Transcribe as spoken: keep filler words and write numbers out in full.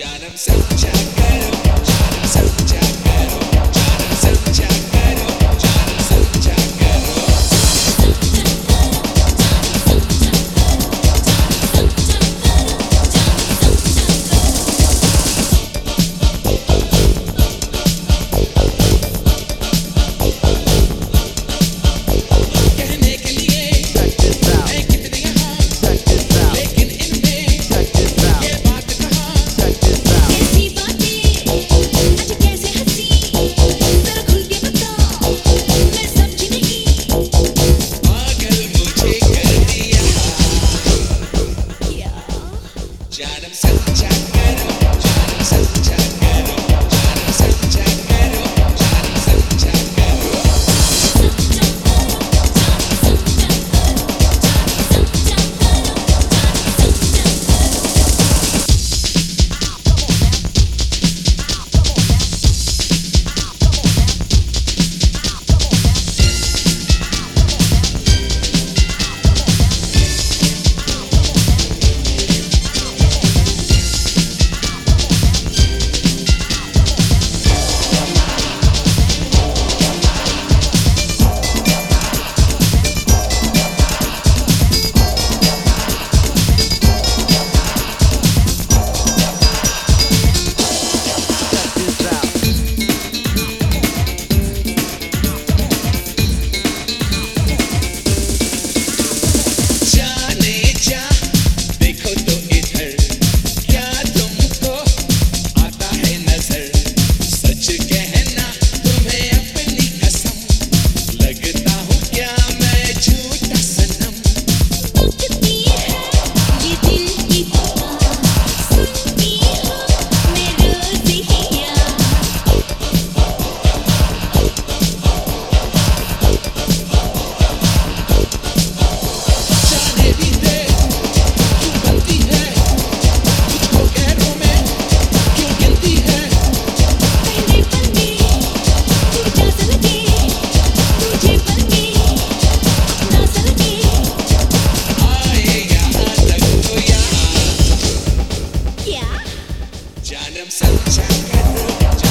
जानम समझा करो, जानम समझा करो, जानम समझा करो, जानम समझा करो। कहने के लिए मैं कितनी यहाँ, लेकिन इनमें ये बात कहाँ। कैसी बातें आज कैसे हंसी, जरा खुल के बताओ मैं समझी नहीं। पागल मुझे कर दिया, क्या जानम समझा करो, जानम समझा करो, जानम समझा करो, जानम समझा करो। जाने जा देखो तो इधर, क्या तुमको आता है नजर। सच कहना तुम्हें अपनी कसम, लगता हूँ क्या मैं झूठा सनम। उठती है ये दिल की बात, सुनती हूँ मैं रोज़ हिया। जाने भी दे क्यों बनती है, तुझको गैरों में क्यों गिनती है। पहले पल में तू जैसा लगे, दूजे पल में अपना सा लगे। आए यहाँ तक तो यहाँ, क्या जानम समझा करो।